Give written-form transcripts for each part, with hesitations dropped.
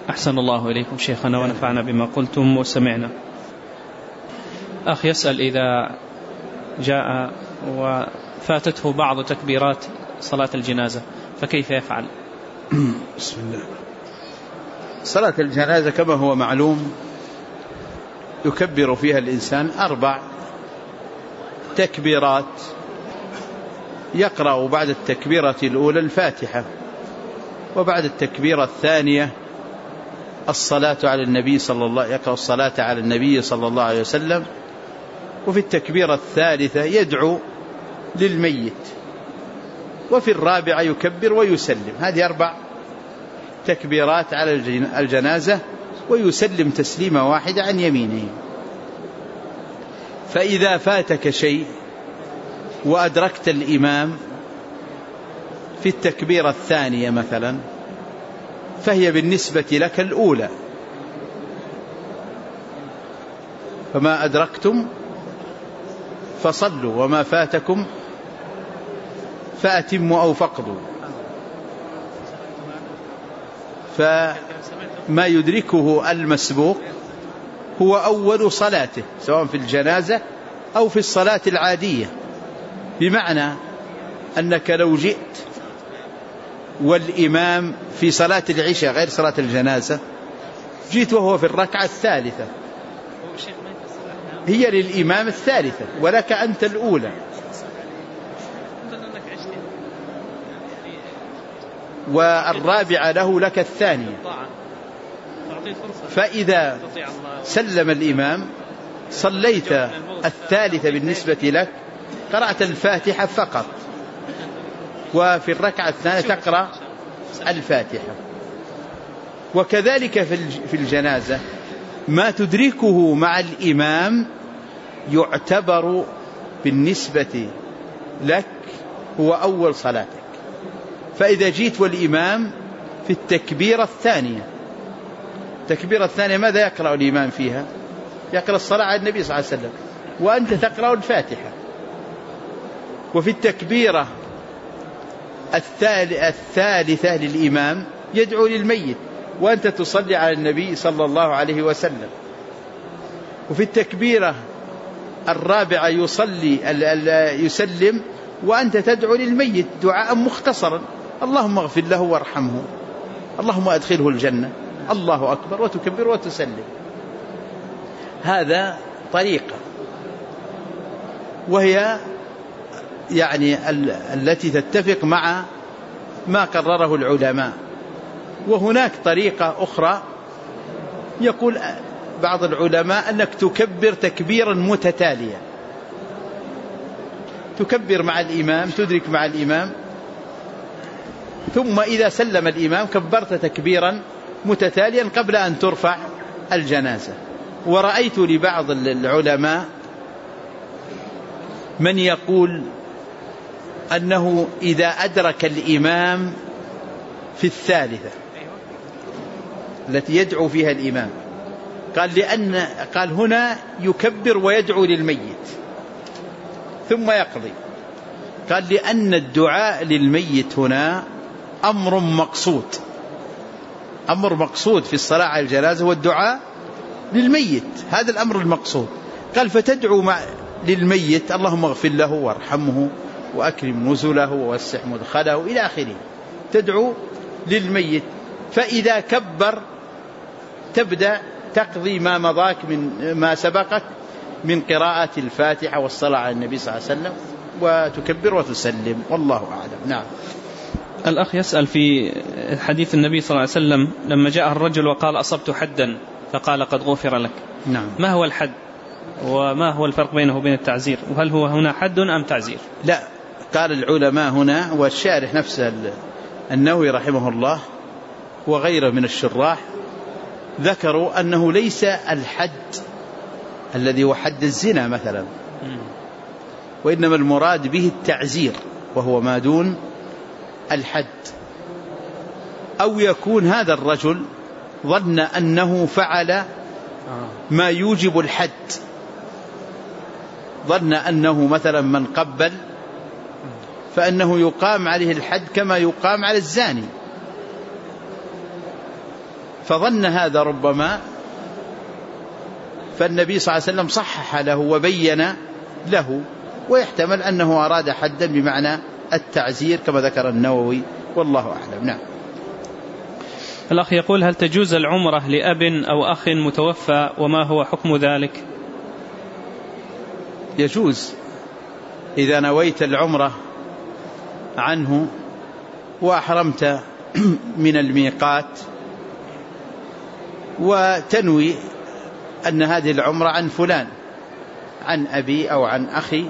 أحسن الله إليكم شيخنا ونفعنا بما قلتم وسمعنا. أخ يسأل إذا جاء وفاتته بعض تكبيرات صلاة الجنازة فكيف يفعل؟ بسم الله. صلاة الجنازة كما هو معلوم يكبر فيها الإنسان 4 تكبيرات، يقرأ بعد التكبيرة الأولى الفاتحة، وبعد التكبيرة الثانية الصلاة على النبي صلى الله يقرأ الصلاة على النبي صلى الله عليه وسلم، وفي التكبيرة الثالثة يدعو للميت، وفي الرابعة يكبر ويسلم. هذه 4 تكبيرات على الجنازة، ويسلم تسليمة واحدة عن يمينه. فإذا فاتك شيء وأدركت الإمام في التكبيرة الثانية مثلا فهي بالنسبة لك الأولى، فما أدركتم فصلوا وما فاتكم فأتموا أو فقدوا. فما يدركه المسبوق هو أول صلاته سواء في الجنازة أو في الصلاة العادية، بمعنى أنك لو جئت والإمام في صلاة العشاء غير صلاة الجنازة، جئت وهو في الركعة الثالثة، هي للإمام الثالثة ولك أنت الأولى، والرابعة له لك الثانية. فإذا سلم الإمام صليت الثالثة بالنسبة لك، قرأت الفاتحة فقط، وفي الركعة الثانية تقرأ الفاتحة. وكذلك في الجنازة ما تدركه مع الإمام يعتبر بالنسبة لك هو أول صلاتك. فإذا جيت والإمام في التكبيرة الثانية، التكبيرة الثانية ماذا يقرأ الإمام فيها؟ يقرأ الصلاة على النبي صلى الله عليه وسلم، وأنت تقرأ الفاتحة. وفي التكبيرة الثالثة للإمام يدعو للميت، وأنت تصلي على النبي صلى الله عليه وسلم. وفي التكبيرة الرابعة يسلم وأنت تدعو للميت دعاء مختصرا: اللهم اغفر له وارحمه، اللهم أدخله الجنة، الله أكبر، وتكبر وتسلم. هذا طريقة، وهي يعني التي تتفق مع ما قرره العلماء. وهناك طريقة أخرى يقول بعض العلماء أنك تكبر تكبيرا متتاليا، تكبر مع الإمام، تدرك مع الإمام، ثم إذا سلم الإمام كبرت تكبيرا متتاليا قبل أن ترفع الجنازة. ورأيت لبعض العلماء من يقول أنه إذا أدرك الإمام في الثالثة التي يدعو فيها الإمام، قال هنا يكبر ويدعو للميت ثم يقضي. قال لأن الدعاء للميت هنا أمر مقصود في الصلاة على الجنازة، والدعاء للميت هذا الأمر المقصود. قال فتدعو للميت: اللهم اغفر له وارحمه وأكرم نزله ووسع مدخله إلى آخره، تدعو للميت. فإذا كبر تبدأ تقضي ما مضاك من ما سبقك من قراءة الفاتحة والصلاة على النبي صلى الله عليه وسلم، وتكبر وتسلم، والله أعلم. نعم. الأخ يسأل في حديث النبي صلى الله عليه وسلم لما جاء الرجل وقال: أصبت حدا، فقال: قد غفر لك. نعم. ما هو الحد وما هو الفرق بينه وبين التعزير، وهل هو هنا حد أم تعزير؟ لا، قال العلماء هنا، والشارح نفسه النووي رحمه الله وغيره من الشراح ذكروا أنه ليس الحد الذي هو حد الزنا مثلا، وإنما المراد به التعزير وهو ما دون الحد. أو يكون هذا الرجل ظن أنه فعل ما يوجب الحد، ظن أنه مثلا من قبل فأنه يقام عليه الحد كما يقام على الزاني، فظن هذا ربما، فالنبي صلى الله عليه وسلم صحح له وبين له، ويحتمل أنه أراد حدا بمعنى التعزير كما ذكر النووي، والله أعلم. نعم. الأخ يقول: هل تجوز العمرة لأب أو أخ متوفى، وما هو حكم ذلك؟ يجوز إذا نويت العمرة عنه وأحرمت من الميقات، وتنوي أن هذه العمرة عن فلان، عن أبي أو عن أخي،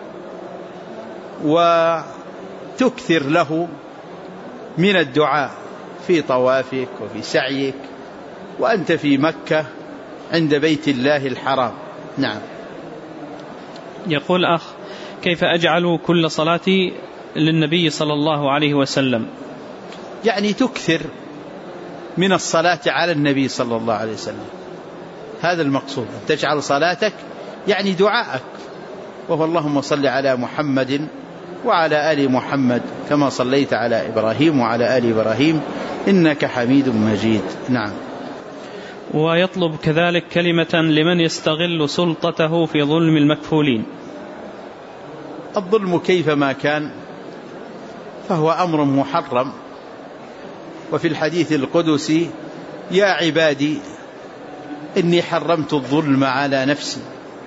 وتكثر له من الدعاء في طوافك وفي سعيك وأنت في مكة عند بيت الله الحرام. نعم. يقول أخ: كيف أجعل كل صلاتي للنبي صلى الله عليه وسلم؟ يعني تكثر من الصلاة على النبي صلى الله عليه وسلم، هذا المقصود، تجعل صلاتك يعني دعاءك، وهو اللهم صل على محمد وعلى آل محمد كما صليت على إبراهيم وعلى آل إبراهيم إنك حميد مجيد. نعم. ويطلب كذلك كلمة لمن يستغل سلطته في ظلم المكفولين. الظلم كيفما كان فهو أمر محرم، وفي الحديث القدسي: يا عبادي إني حرمت الظلم على نفسي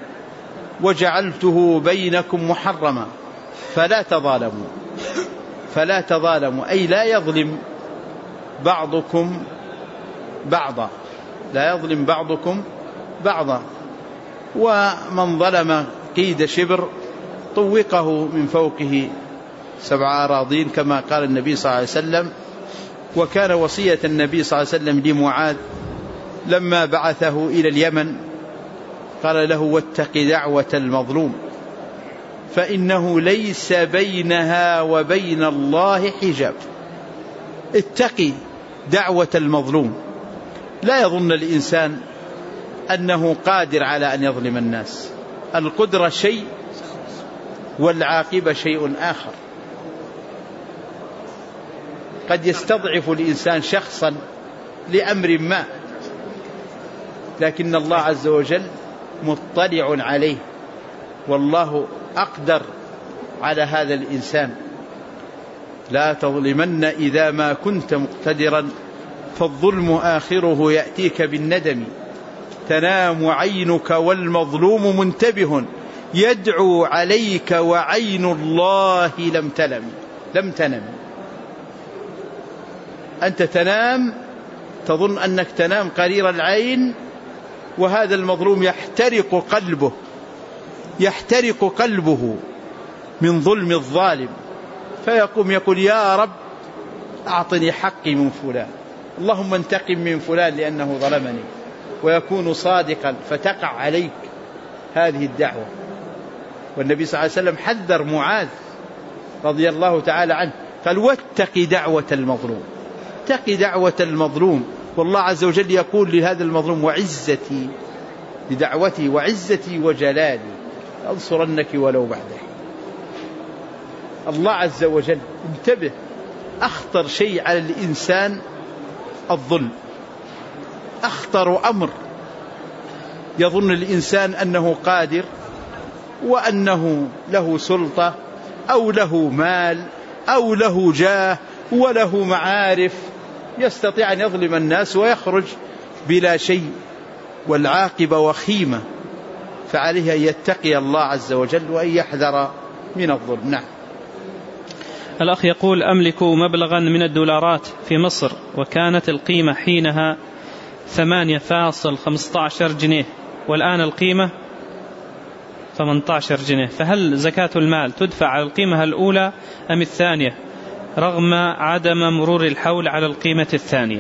وجعلته بينكم محرما فلا تظالموا. فلا تظالموا أي لا يظلم بعضكم بعضا، لا يظلم بعضكم بعضا، ومن ظلم قيد شبر طوقه من فوقه 7 أراضين كما قال النبي صلى الله عليه وسلم. وكان وصية النبي صلى الله عليه وسلم لمعاذ لما بعثه إلى اليمن، قال له: واتق دعوة المظلوم فإنه ليس بينها وبين الله حجاب. اتقي دعوة المظلوم. لا يظن الإنسان أنه قادر على أن يظلم الناس، القدرة شيء والعاقبة شيء آخر. قد يستضعف الإنسان شخصا لأمر ما، لكن الله عز وجل مطلع عليه، والله أقدر على هذا الإنسان. لا تظلمن إذا ما كنت مقتدرا فالظلم آخره يأتيك بالندم. تنام عينك والمظلوم منتبه يدعو عليك وعين الله لم تنم. أنت تنام تظن أنك تنام قرير العين، وهذا المظلوم يحترق قلبه من ظلم الظالم، فيقوم يقول: يا رب أعطني حقي من فلان، اللهم انتقم من فلان لأنه ظلمني، ويكون صادقا فتقع عليك هذه الدعوة. والنبي صلى الله عليه وسلم حذر معاذ رضي الله تعالى عنه، قال: واتق دعوة المظلوم. اتق دعوة المظلوم، والله عز وجل يقول لهذا المظلوم: وعزتي لدعوتي وعزتي وجلالي أنصرنك ولو بعد حين. الله عز وجل، انتبه، أخطر شيء على الإنسان الظلم، أخطر أمر. يظن الإنسان أنه قادر وأنه له سلطة أو له مال أو له جاه وله معارف، يستطيع أن يظلم الناس ويخرج بلا شيء، والعاقبة وخيمة. فعليه أن يتقي الله عز وجل وأن يحذر من الظلم. نعم. الأخ يقول: أملك مبلغا من الدولارات في مصر، وكانت القيمة حينها 8.15 جنيه، والآن القيمة 18 جنيه، فهل زكاة المال تدفع على القيمة الأولى أم الثانية رغم عدم مرور الحول على القيمة الثانية؟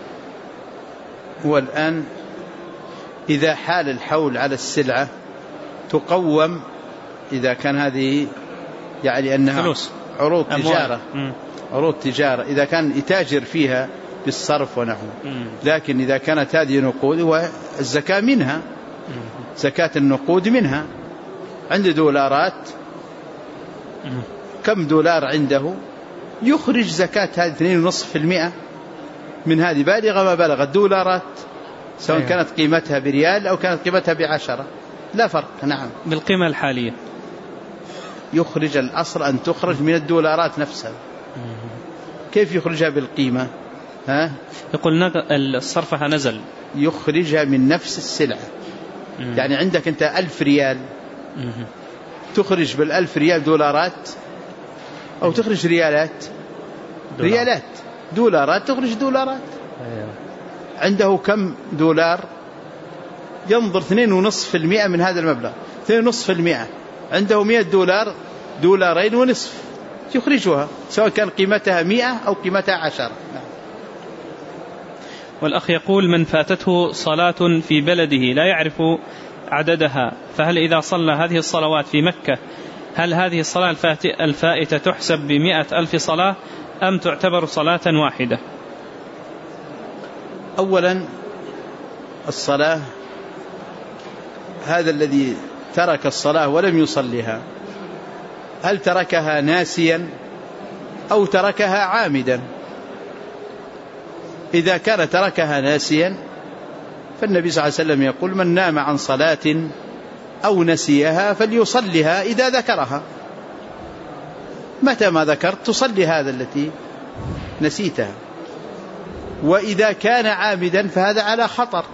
والآن إذا حال الحول على السلعة تقوم، إذا كان هذه يعني أنها فلوس عروض تجارة إذا كان يتاجر فيها بالصرف ونحو. لكن إذا كانت هذه نقود والزكاة منها، زكاة النقود منها. عنده دولارات، كم دولار عنده، يخرج زكاة هذه 2.5%، من هذه بالغة ما بلغت دولارات، سواء كانت قيمتها بريال أو كانت قيمتها ب10 لا فرق. نعم بالقيمة الحالية يخرج، الأصل أن تخرج من الدولارات نفسها. كيف يخرجها بالقيمة؟ يقول صرفها نزل، يخرجها من نفس السلعة. يعني عندك أنت 1000 ريال، تخرج بال1000 ريال دولارات أو تخرج ريالات؟ ريالات. دولارات تخرج دولارات. عنده كم دولار؟ ينظر 2.5% من هذا المبلغ، 2.5%. عنده 100 دولار، 2.5 يخرجها، سواء كان قيمتها 100 أو قيمتها 10. والأخ يقول من فاتته صلاة في بلده لا يعرف عددها، فهل إذا صلى هذه الصلوات في مكة هل هذه الصلاة الفائتة تحسب ب100,000 صلاة أم تعتبر صلاة واحدة؟ أولا الصلاة، هذا الذي ترك الصلاة ولم يصلها هل تركها ناسيا أو تركها عامدا؟ إذا كان تركها ناسيا فالنبي صلى الله عليه وسلم يقول من نام عن صلاة أو نسيها فليصلها إذا ذكرها. متى ما ذكرت تصلي هذا التي نسيتها. وإذا كان عامدا فهذا على خطر،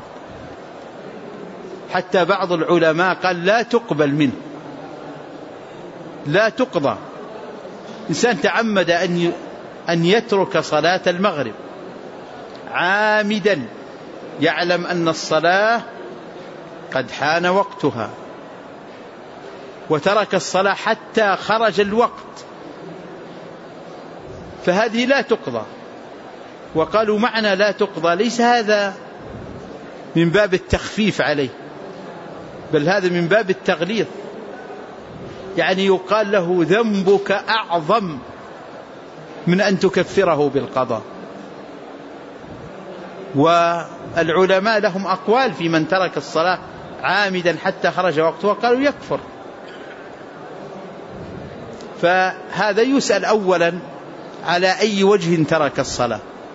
حتى بعض العلماء قال لا تقبل منه، لا تقضى. إنسان تعمد أن يترك صلاة المغرب عامدا، يعلم أن الصلاة قد حان وقتها، وترك الصلاة حتى خرج الوقت، فهذه لا تقضى. وقالوا معنى لا تقضى ليس هذا من باب التخفيف عليه، بل هذا من باب التغليظ. يعني يقال له ذنبك أعظم من أن تكفره بالقضاء. والعلماء لهم أقوال في من ترك الصلاة عامدا حتى خرج وقتها، قالوا يكفر. فهذا يسأل أولا على أي وجه ترك الصلاة.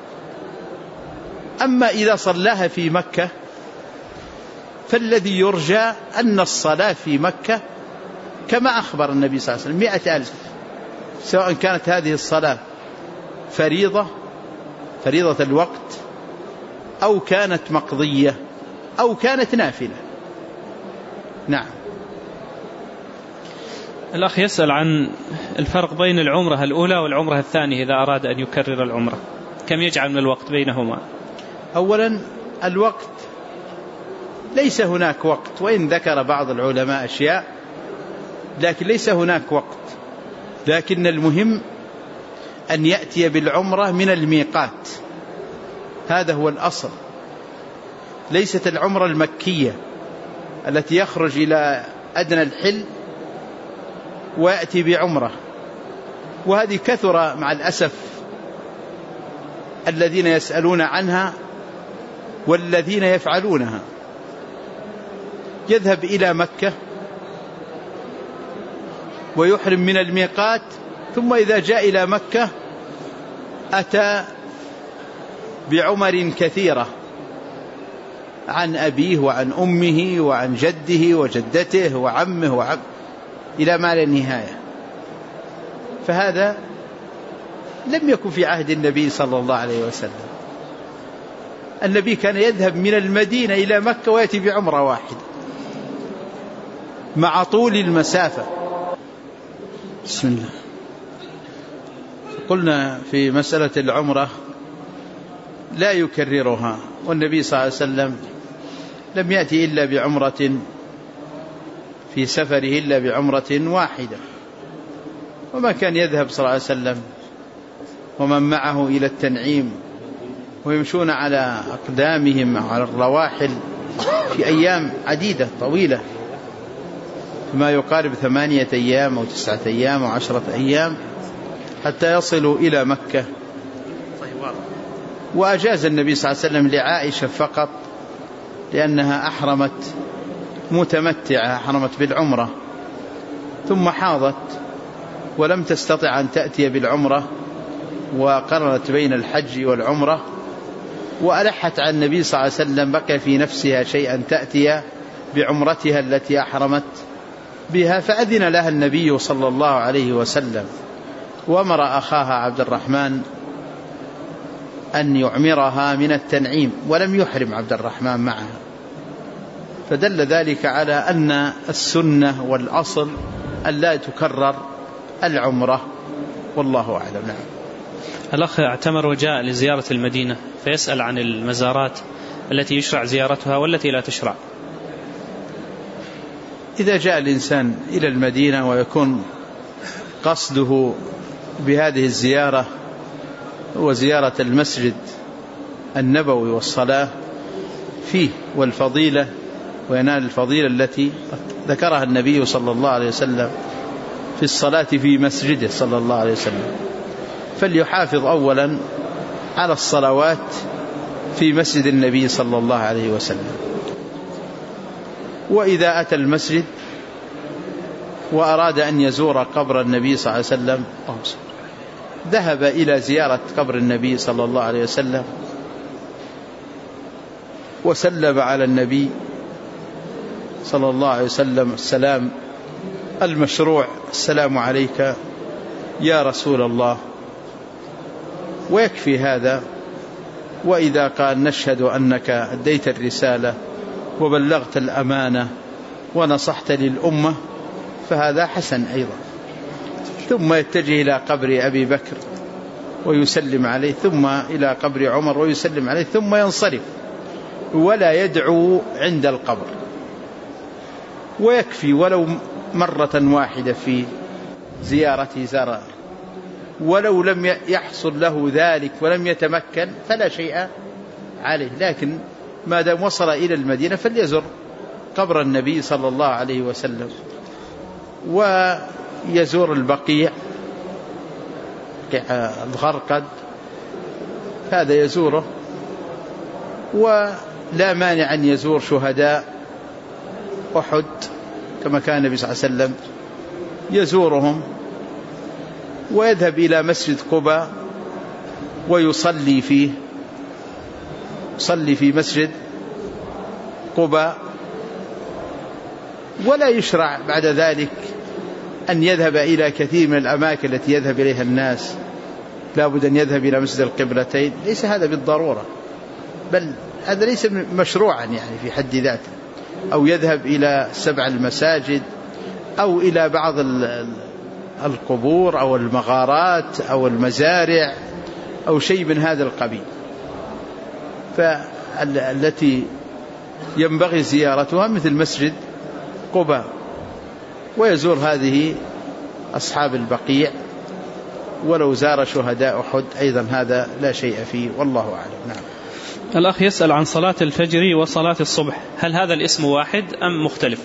أما إذا صلاها في مكة فالذي يرجى أن الصلاة في مكة كما أخبر النبي صلى الله عليه وسلم 100,000، سواء كانت هذه الصلاة فريضة الوقت أو كانت مقضية أو كانت نافلة. نعم. الأخ يسأل عن الفرق بين العمرة الأولى والعمرة الثانية إذا أراد أن يكرر العمرة، كم يجعل من الوقت بينهما؟ أولا الوقت ليس هناك وقت، وإن ذكر بعض العلماء أشياء، لكن ليس هناك وقت. لكن المهم أن يأتي بالعمرة من الميقات، هذا هو الأصل. ليست العمرة المكية التي يخرج إلى أدنى الحل ويأتي بعمرة، وهذه كثر مع الأسف الذين يسألون عنها والذين يفعلونها. يذهب إلى مكة ويحرم من الميقات، ثم إذا جاء إلى مكة أتى بعمر كثيرة عن أبيه وعن أمه وعن جده وجدته وعمه إلى ما لا نهاية. فهذا لم يكن في عهد النبي صلى الله عليه وسلم. النبي كان يذهب من المدينة إلى مكة ويأتي بعمرة واحدة مع طول المسافة. بسم الله. قلنا في مسألة العمرة لا يكررها، والنبي صلى الله عليه وسلم لم يأتي إلا بعمرة في سفره إلا بعمرة واحدة، وما كان يذهب صلى الله عليه وسلم ومن معه إلى التنعيم ويمشون على أقدامهم على الرواحل في أيام عديدة طويلة، ما يقارب 8 أيام أو 9 أيام أو 10 أيام حتى يصلوا إلى مكة. وأجاز النبي صلى الله عليه وسلم لعائشة فقط، لأنها أحرمت متمتعة، أحرمت بالعمرة ثم حاضت ولم تستطع أن تأتي بالعمرة، وقررت بين الحج والعمرة، وألحت عن النبي صلى الله عليه وسلم بقي في نفسها شيئا تأتي بعمرتها التي أحرمت بها، فأذن لها النبي صلى الله عليه وسلم، وأمر أخاها عبد الرحمن أن يعمرها من التنعيم، ولم يحرم عبد الرحمن معها، فدل ذلك على أن السنة والأصل أن لا تكرر العمرة، والله أعلم. نعم. الأخ اعتمر وجاء لزيارة المدينة فيسأل عن المزارات التي يشرع زيارتها والتي لا تشرع. إذا جاء الإنسان إلى المدينة ويكون قصده بهذه الزيارة وزيارة المسجد النبوي والصلاة فيه والفضيلة، وينال الفضيلة التي ذكرها النبي صلى الله عليه وسلم في الصلاة في مسجده صلى الله عليه وسلم، فليحافظ أولا على الصلوات في مسجد النبي صلى الله عليه وسلم. وإذا أتى المسجد وأراد أن يزور قبر النبي صلى الله عليه وسلم ذهب إلى زيارة قبر النبي صلى الله عليه وسلم وسلم على النبي صلى الله عليه وسلم السلام المشروع: السلام عليك يا رسول الله. ويكفي هذا. وإذا قال: نشهد أنك أديت الرسالة وبلغت الأمانة ونصحت للأمة، فهذا حسن أيضا. ثم يتجه إلى قبر أبي بكر ويسلم عليه، ثم إلى قبر عمر ويسلم عليه، ثم ينصرف ولا يدعو عند القبر. ويكفي ولو مرة واحدة في زيارته زار، ولو لم يحصل له ذلك ولم يتمكن فلا شيء عليه، لكن ما دام وصل إلى المدينة فليزر قبر النبي صلى الله عليه وسلم، ويزور البقيع الغرقد، هذا يزوره. ولا مانع أن يزور شهداء أحد كما كان النبي صلى الله عليه وسلم يزورهم، ويذهب إلى مسجد قباء ويصلي فيه، يصلي في مسجد قباء. ولا يشرع بعد ذلك أن يذهب إلى كثير من الأماكن التي يذهب إليها الناس، لا بد أن يذهب إلى مسجد القبلتين، ليس هذا بالضرورة، بل هذا ليس مشروعا يعني في حد ذاته، أو يذهب إلى 7 المساجد، أو إلى بعض القبور أو المغارات أو المزارع أو شيء من هذا القبيل، فالتي ينبغي زيارتها مثل مسجد قباء. ويزور هذه أصحاب البقيع، ولو زار شهداء أحد أيضا هذا لا شيء فيه، والله أعلم. نعم. الأخ يسأل عن صلاة الفجر وصلاة الصبح، هل هذا الاسم واحد أم مختلف؟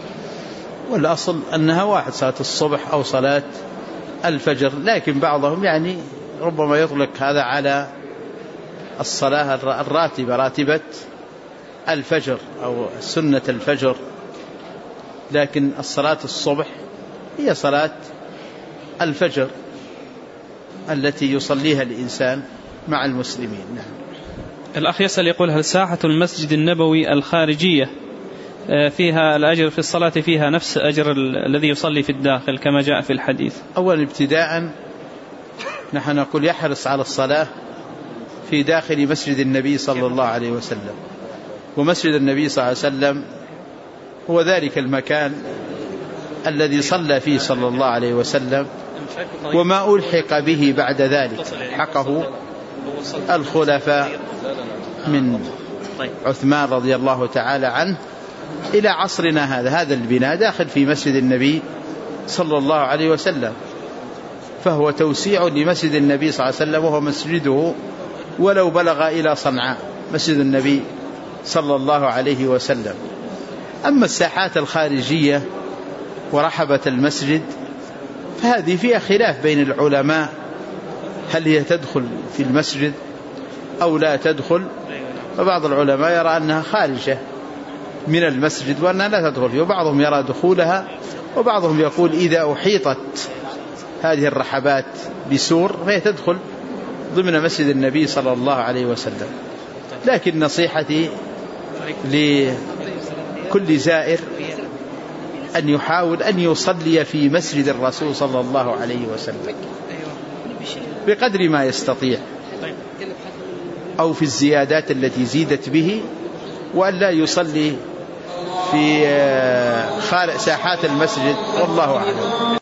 والأصل أنها واحد، صلاة الصبح أو صلاة الفجر، لكن بعضهم يعني ربما يطلق هذا على الصلاة الراتبة، راتبة الفجر أو سنة الفجر، لكن الصلاة الصبح هي صلاة الفجر التي يصليها الإنسان مع المسلمين. نعم. الأخ يسأل يقول: هل ساحة المسجد النبوي الخارجية فيها الأجر في الصلاة فيها نفس أجر الذي يصلي في الداخل كما جاء في الحديث؟ أولا ابتداء نحن نقول يحرص على الصلاة في داخل مسجد النبي صلى الله عليه وسلم، ومسجد النبي صلى الله عليه وسلم هو ذلك المكان الذي صلى فيه صلى الله عليه وسلم، وما ألحق به بعد ذلك حقه الخلفاء من عثمان رضي الله تعالى عنه إلى عصرنا هذا البناء داخل في مسجد النبي صلى الله عليه وسلم، فهو توسيع لمسجد النبي صلى الله عليه وسلم، وهو مسجده ولو بلغ إلى صنعاء مسجد النبي صلى الله عليه وسلم. أما الساحات الخارجية ورحبة المسجد فهذه فيها خلاف بين العلماء، هل هي تدخل في المسجد أو لا تدخل، فبعض العلماء يرى أنها خارجة من المسجد وأنها لا تدخل فيه، وبعضهم يرى دخولها، وبعضهم يقول إذا أحيطت هذه الرحبات بسور فهي تدخل ضمن مسجد النبي صلى الله عليه وسلم. لكن نصيحتي لكل زائر أن يحاول أن يصلي في مسجد الرسول صلى الله عليه وسلم بقدر ما يستطيع، أو في الزيادات التي زيدت به، وأن لا يصلي في ساحات المسجد، والله أعلم.